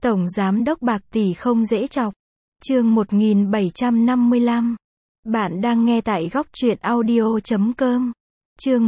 Tổng giám đốc bạc tỷ không dễ chọc. Chương 1755. Bạn đang nghe tại góc truyện audio.com. Chương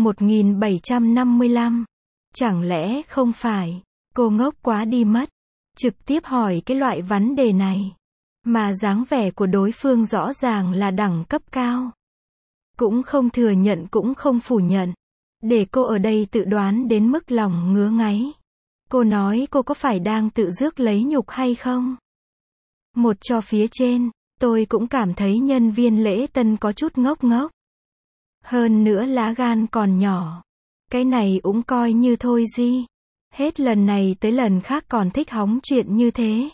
1755. Chẳng lẽ không phải, cô ngốc quá đi mất. Trực tiếp hỏi cái loại vấn đề này. Mà dáng vẻ của đối phương rõ ràng là đẳng cấp cao. Cũng không thừa nhận cũng không phủ nhận. Để cô ở đây tự đoán đến mức lòng ngứa ngáy. Cô nói cô có phải đang tự rước lấy nhục hay không? Một cho phía trên, tôi cũng cảm thấy nhân viên lễ tân có chút ngốc ngốc. Hơn nữa lá gan còn nhỏ. Cái này cũng coi như thôi gì. Hết lần này tới lần khác còn thích hóng chuyện như thế.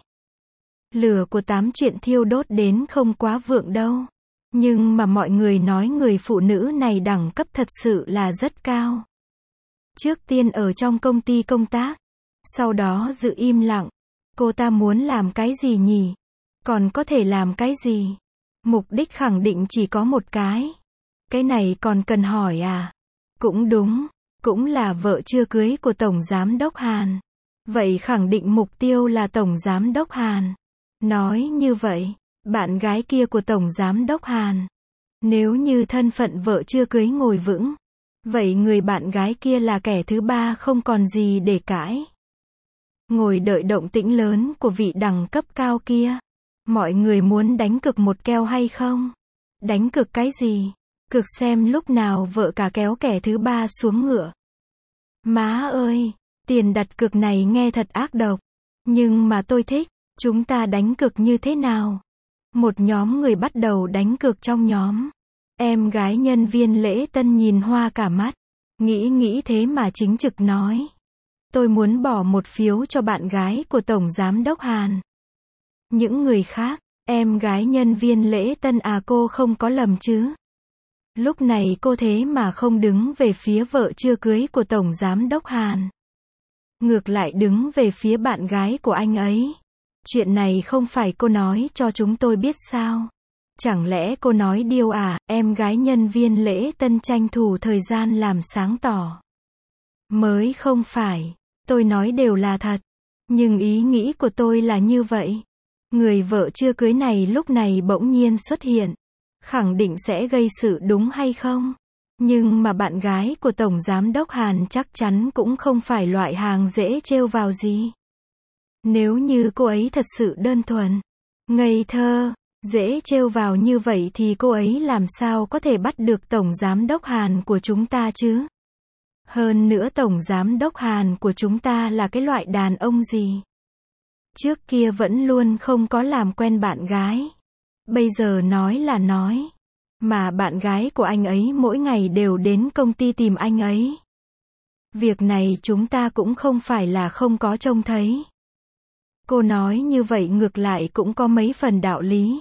Lửa của 8 chuyện thiêu đốt đến không quá vượng đâu. Nhưng mà mọi người nói người phụ nữ này đẳng cấp thật sự là rất cao. Trước tiên ở trong công ty công tác. Sau đó giữ im lặng. Cô ta muốn làm cái gì nhỉ? Còn có thể làm cái gì? Mục đích khẳng định chỉ có một cái. Cái này còn cần hỏi à? Cũng đúng. Cũng là vợ chưa cưới của Tổng Giám đốc Hàn. Vậy khẳng định mục tiêu là Tổng Giám đốc Hàn. Nói như vậy, bạn gái kia của Tổng Giám đốc Hàn. Nếu như thân phận vợ chưa cưới ngồi vững, vậy người bạn gái kia là kẻ thứ ba không còn gì để cãi. Ngồi đợi động tĩnh lớn của vị đẳng cấp cao kia. Mọi người muốn đánh cược một keo hay không? Đánh cược cái gì? Cược xem lúc nào vợ cả kéo kẻ thứ ba xuống ngựa. Má ơi, tiền đặt cược này nghe thật ác độc. Nhưng mà tôi thích. Chúng ta đánh cược như thế nào? Một nhóm người bắt đầu đánh cược trong nhóm. Em gái nhân viên lễ tân nhìn hoa cả mắt. Nghĩ thế mà chính trực nói. Tôi muốn bỏ một phiếu cho bạn gái của Tổng Giám đốc Hàn. Những người khác, em gái nhân viên lễ tân à, cô không có lầm chứ? Lúc này cô thế mà không đứng về phía vợ chưa cưới của Tổng Giám đốc Hàn. Ngược lại đứng về phía bạn gái của anh ấy. Chuyện này không phải cô nói cho chúng tôi biết sao? Chẳng lẽ cô nói điêu à? Em gái nhân viên lễ tân tranh thủ thời gian làm sáng tỏ. Mới không phải. Tôi nói đều là thật. Nhưng ý nghĩ của tôi là như vậy. Người vợ chưa cưới này lúc này bỗng nhiên xuất hiện. Khẳng định sẽ gây sự đúng hay không? Nhưng mà bạn gái của Tổng Giám đốc Hàn chắc chắn cũng không phải loại hàng dễ trêu vào gì. Nếu như cô ấy thật sự đơn thuần, ngây thơ, dễ trêu vào như vậy thì cô ấy làm sao có thể bắt được Tổng Giám đốc Hàn của chúng ta chứ? Hơn nữa Tổng Giám đốc Hàn của chúng ta là cái loại đàn ông gì? Trước kia vẫn luôn không có làm quen bạn gái. Bây giờ nói là nói. Mà bạn gái của anh ấy mỗi ngày đều đến công ty tìm anh ấy. Việc này chúng ta cũng không phải là không có trông thấy. Cô nói như vậy ngược lại cũng có mấy phần đạo lý.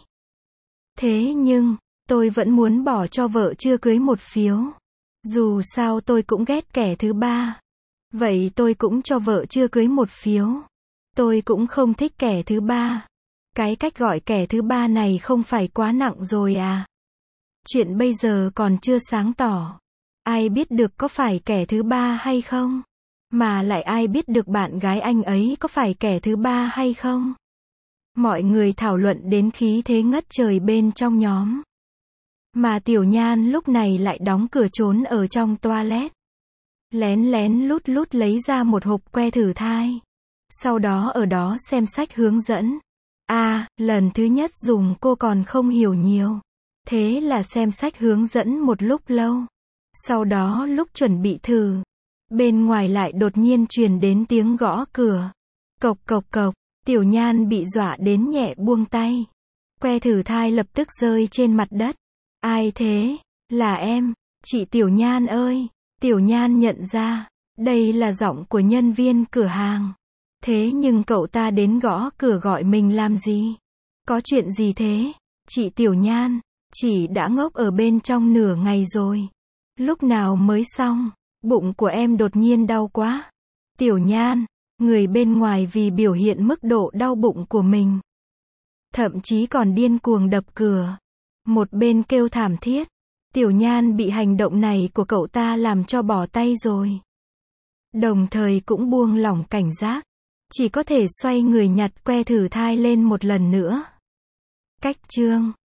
Thế nhưng, tôi vẫn muốn bỏ cho vợ chưa cưới một phiếu. Dù sao tôi cũng ghét kẻ thứ ba. Vậy tôi cũng cho vợ chưa cưới một phiếu. Tôi cũng không thích kẻ thứ ba. Cái cách gọi kẻ thứ ba này không phải quá nặng rồi à? Chuyện bây giờ còn chưa sáng tỏ. Ai biết được có phải kẻ thứ ba hay không? Mà lại ai biết được bạn gái anh ấy có phải kẻ thứ ba hay không? Mọi người thảo luận đến khí thế ngất trời bên trong nhóm. Mà Tiểu Nhan lúc này lại đóng cửa trốn ở trong toilet. Lén lén lút lút lấy ra một hộp que thử thai. Sau đó ở đó xem sách hướng dẫn. Lần thứ nhất dùng cô còn không hiểu nhiều. Thế là xem sách hướng dẫn một lúc lâu. Sau đó lúc chuẩn bị thử. Bên ngoài lại đột nhiên truyền đến tiếng gõ cửa. Cộc cộc cộc. Tiểu Nhan bị dọa đến nhẹ buông tay. Que thử thai lập tức rơi trên mặt đất. Ai thế? Là em. Chị Tiểu Nhan ơi. Tiểu Nhan nhận ra. Đây là giọng của nhân viên cửa hàng. Thế nhưng cậu ta đến gõ cửa gọi mình làm gì? Có chuyện gì thế? Chị Tiểu Nhan. Chị đã ngốc ở bên trong nửa ngày rồi. Lúc nào mới xong? Bụng của em đột nhiên đau quá. Tiểu Nhan. Người bên ngoài vì biểu hiện mức độ đau bụng của mình. Thậm chí còn điên cuồng đập cửa. Một bên kêu thảm thiết. Tiểu Nhan bị hành động này của cậu ta làm cho bỏ tay rồi. Đồng thời cũng buông lỏng cảnh giác. Chỉ có thể xoay người nhặt que thử thai lên một lần nữa. Cách chương